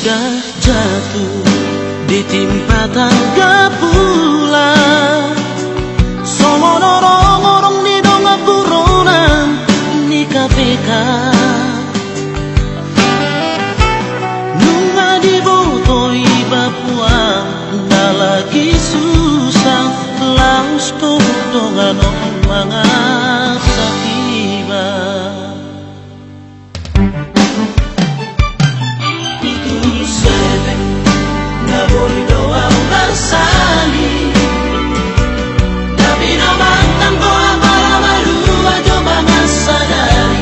sudah jatuh ditimpa tangga pula. Somo dorong-dorong di dongak buronan di KPK. Nunga di botoi Papua nggak lagi susah. Laus tudongan mga sakiba. Boleh doang bersani, tapi naman tanpa para malu aja banget sadari.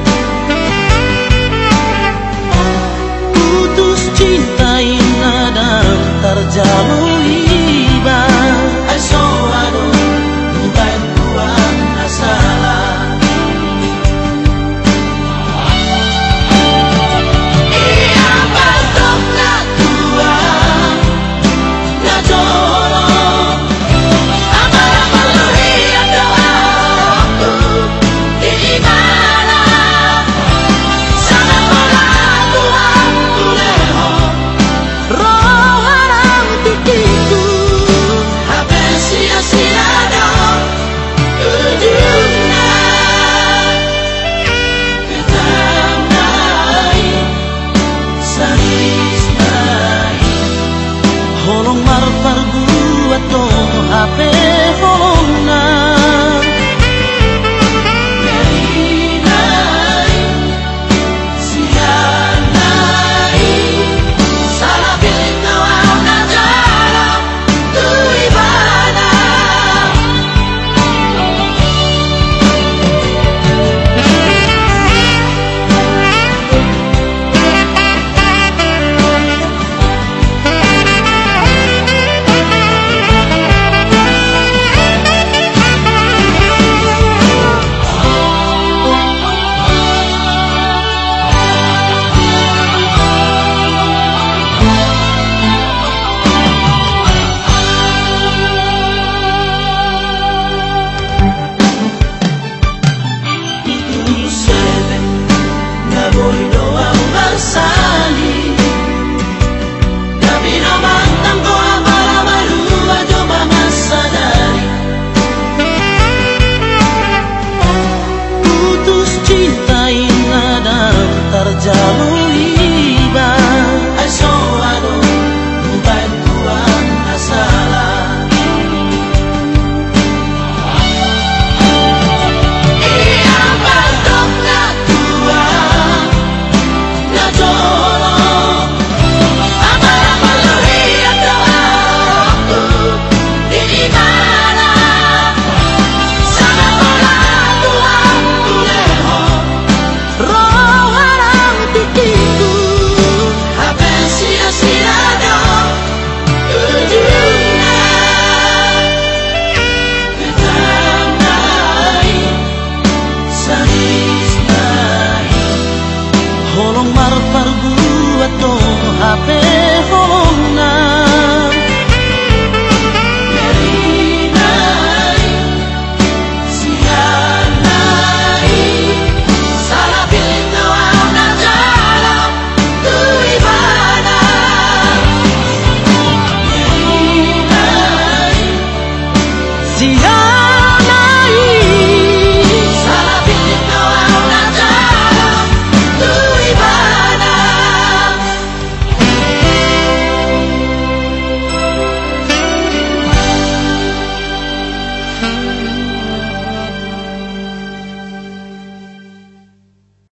Putus cinta inadang terjalur iba. Ay so aduh, bukan buang masalah. Holong marpar buat to HP holong na dari nai sian nai salah pilih nawau na jalan tu ibadah. Boleh doang bersani, tapi naman tanpa para malu aja banget sadari. Putus cinta inadang terjalur iba. Ay so aduh, bukan buang masalah. Holong marpar buat to HP holong na